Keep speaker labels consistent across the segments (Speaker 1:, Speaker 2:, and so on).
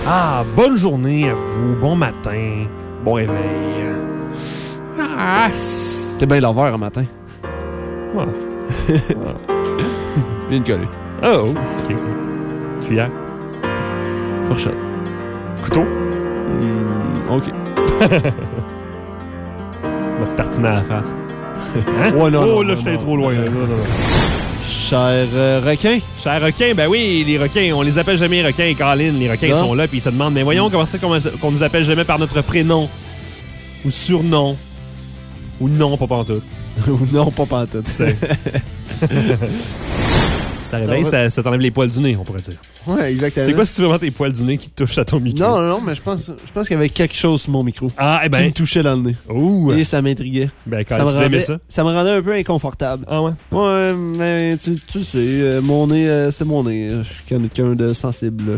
Speaker 1: Ah, bonne journée à vous, bon matin, bon réveil. Ah,
Speaker 2: C'était bien l'envers un matin.
Speaker 1: ouais.
Speaker 2: Viens de coller.
Speaker 1: Oh, ok. Cuillère.
Speaker 2: Fourchette.
Speaker 1: Couteau.
Speaker 2: OK.
Speaker 1: Va te tartiner à la face. Hein?
Speaker 2: Ouais, non,
Speaker 1: oh,
Speaker 2: non,
Speaker 1: là,
Speaker 2: non,
Speaker 1: j'étais
Speaker 2: non,
Speaker 1: trop loin.
Speaker 2: non.
Speaker 1: Là. Non.
Speaker 2: Cher requin.
Speaker 1: Chers requins, ben oui, les requins, on les appelle jamais requins, Colin. Les requins
Speaker 2: Non.
Speaker 1: sont là, puis ils se demandent, mais voyons, comment ça qu'on nous appelle jamais par notre prénom? Ou surnom? Ou non, pas pantoute.
Speaker 2: Non, pas pantoute.
Speaker 1: Ça réveille, ça t'enlève les poils du nez, on pourrait dire.
Speaker 2: Ouais, exactement.
Speaker 1: C'est quoi si c'est vraiment tes poils du nez qui te touchent à ton micro?
Speaker 2: Non, mais je pense qu'il y avait quelque chose sur mon micro.
Speaker 1: Ah, eh
Speaker 2: Qui
Speaker 1: ben.
Speaker 2: me touchait dans le nez.
Speaker 1: Ouh!
Speaker 2: Et ça m'intriguait.
Speaker 1: Ben, quand tu aimais ça.
Speaker 2: Ça me rendait un peu inconfortable.
Speaker 1: Ah ouais?
Speaker 2: Ouais, mais tu sais, mon nez, c'est mon nez. Je suis quelqu'un de sensible.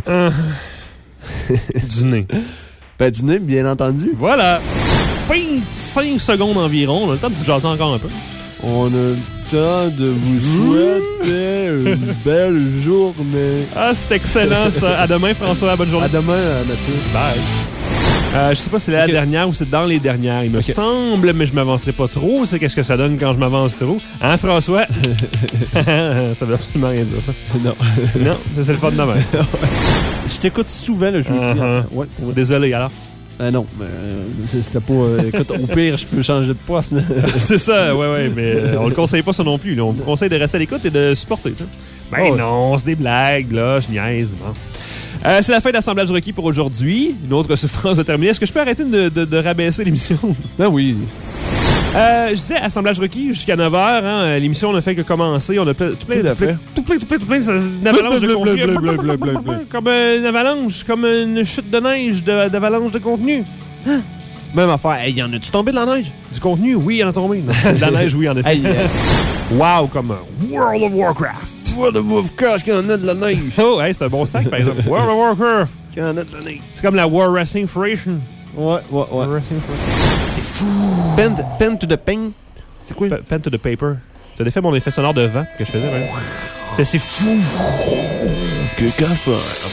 Speaker 1: Du nez.
Speaker 2: Ben, du nez, bien entendu.
Speaker 1: Voilà! 25 secondes environ. On a le temps de vous jaser encore un peu.
Speaker 2: On a le temps de vous souhaiter une belle journée.
Speaker 1: Ah, c'est excellent, ça. À demain, François. Bonne journée.
Speaker 2: À demain, Mathieu.
Speaker 1: Bye. Je sais pas si c'est la dernière ou c'est dans les dernières. Il me semble, mais je m'avancerai pas trop. C'est qu'est-ce que ça donne quand je m'avance trop. Hein, François? Ça veut absolument rien dire, ça.
Speaker 2: Non.
Speaker 1: Non, c'est le fun de demain.
Speaker 2: Je t'écoute souvent le jeudi. Ouais.
Speaker 1: Désolé, alors.
Speaker 2: Non, mais c'était pas... écoute, au pire, je peux changer de poste.
Speaker 1: C'est ça, ouais, mais on le conseille pas ça non plus. Là. On vous conseille de rester à l'écoute et de supporter. T'sais. Ben non, c'est des blagues, là, je niaise. Bon. C'est la fin de l'assemblage requis pour aujourd'hui. Une autre souffrance de terminer. Est-ce que je peux arrêter de rabaisser l'émission?
Speaker 2: Ben oui.
Speaker 1: Je disais assemblage requis jusqu'à 9h. Hein, l'émission n'a fait que commencer. On a tout plein d'avalanches de contenu. Comme une avalanche, comme une chute de neige d'avalanche de contenu.
Speaker 2: Hein? Même affaire. Hey, y en a-tu tombé de la neige?
Speaker 1: Du contenu, oui, il y en a tombé. De la neige, oui, en effet.
Speaker 2: Hey,
Speaker 1: wow, comme World of Warcraft.
Speaker 2: World of Warcraft, qu'il y en a de la neige.
Speaker 1: Oh, hey, c'est un bon sac, par exemple. World of Warcraft.
Speaker 2: Qu'il y en a de la neige.
Speaker 1: C'est comme la War Wrestling Federation.
Speaker 2: Ouais.
Speaker 1: C'est fou.
Speaker 2: Pen to the pen. C'est quoi?
Speaker 1: Pen to the paper. T'as fait mon effet sonore de vent que je faisais, ouais. C'est fou.
Speaker 2: Que café.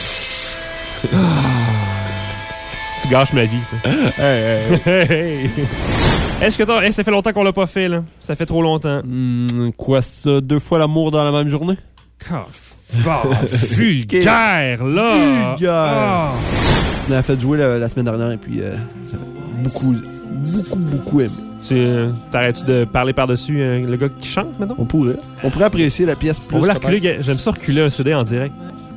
Speaker 1: Tu gâches ma vie, ça. Hey. Est-ce que ça fait longtemps qu'on l'a pas fait, là? Ça fait trop longtemps.
Speaker 2: Quoi ça? 2 fois l'amour dans la même journée?
Speaker 1: Vulgaire, là!
Speaker 2: Vulgaire! Tu l'as fait jouer la semaine dernière et puis j'avais beaucoup aimé.
Speaker 1: T'arrêtes-tu de parler par-dessus le gars qui chante, maintenant?
Speaker 2: On pourrait apprécier la pièce plus.
Speaker 1: On va la reculer. J'aime ça reculer un CD en direct.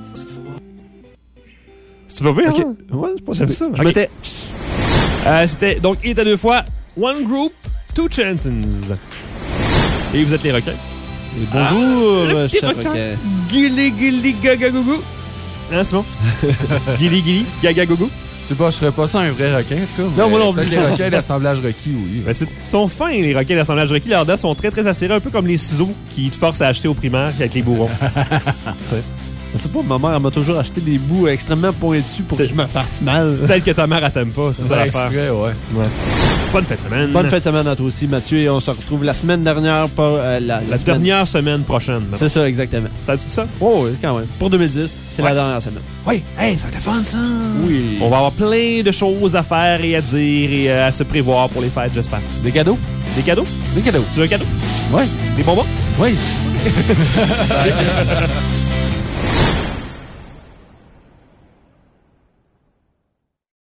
Speaker 1: C'est pas bien,
Speaker 2: okay.
Speaker 1: hein?
Speaker 2: Ouais, c'est pas
Speaker 1: j'aime ça.
Speaker 2: Je mettais...
Speaker 1: C'était donc, il était 2 fois One Group, Two Chances. Et vous êtes les requins.
Speaker 2: Et bonjour,
Speaker 1: cher requin. Gili, gaga, gougou. Hein, c'est bon? Gili, gaga, gougou.
Speaker 3: Je sais pas, je ferais pas ça un vrai requin, en tout cas.
Speaker 2: Non, moi non plus.
Speaker 3: Les requins d'assemblage requis, oui.
Speaker 1: Ben, sont fins, les requins d'assemblage requis. Leurs dents sont très, très acérés, un peu comme les ciseaux qui te forcent à acheter au primaire avec les bourrons.
Speaker 2: Je sais pas, ma mère, elle m'a toujours acheté des bouts extrêmement pointus pour que je me fasse mal.
Speaker 1: Peut-être que ta mère, elle t'aime pas, c'est ça l'affaire.
Speaker 3: Ouais.
Speaker 1: Bonne fin de semaine.
Speaker 2: Bonne fin de semaine à toi aussi, Mathieu, et on se retrouve la semaine dernière pour la
Speaker 1: dernière semaine prochaine.
Speaker 2: C'est ça, exactement.
Speaker 1: Ça dit ça?
Speaker 2: Oh, oui, quand même. Pour 2010, c'est la dernière semaine.
Speaker 1: Oui, hey, ça va être fun, ça.
Speaker 2: Oui.
Speaker 1: On va avoir plein de choses à faire et à dire et à se prévoir pour les fêtes, j'espère.
Speaker 2: Des cadeaux?
Speaker 1: Des cadeaux?
Speaker 2: Des cadeaux.
Speaker 1: Tu veux un cadeau?
Speaker 2: Oui.
Speaker 1: Des bonbons?
Speaker 2: Oui.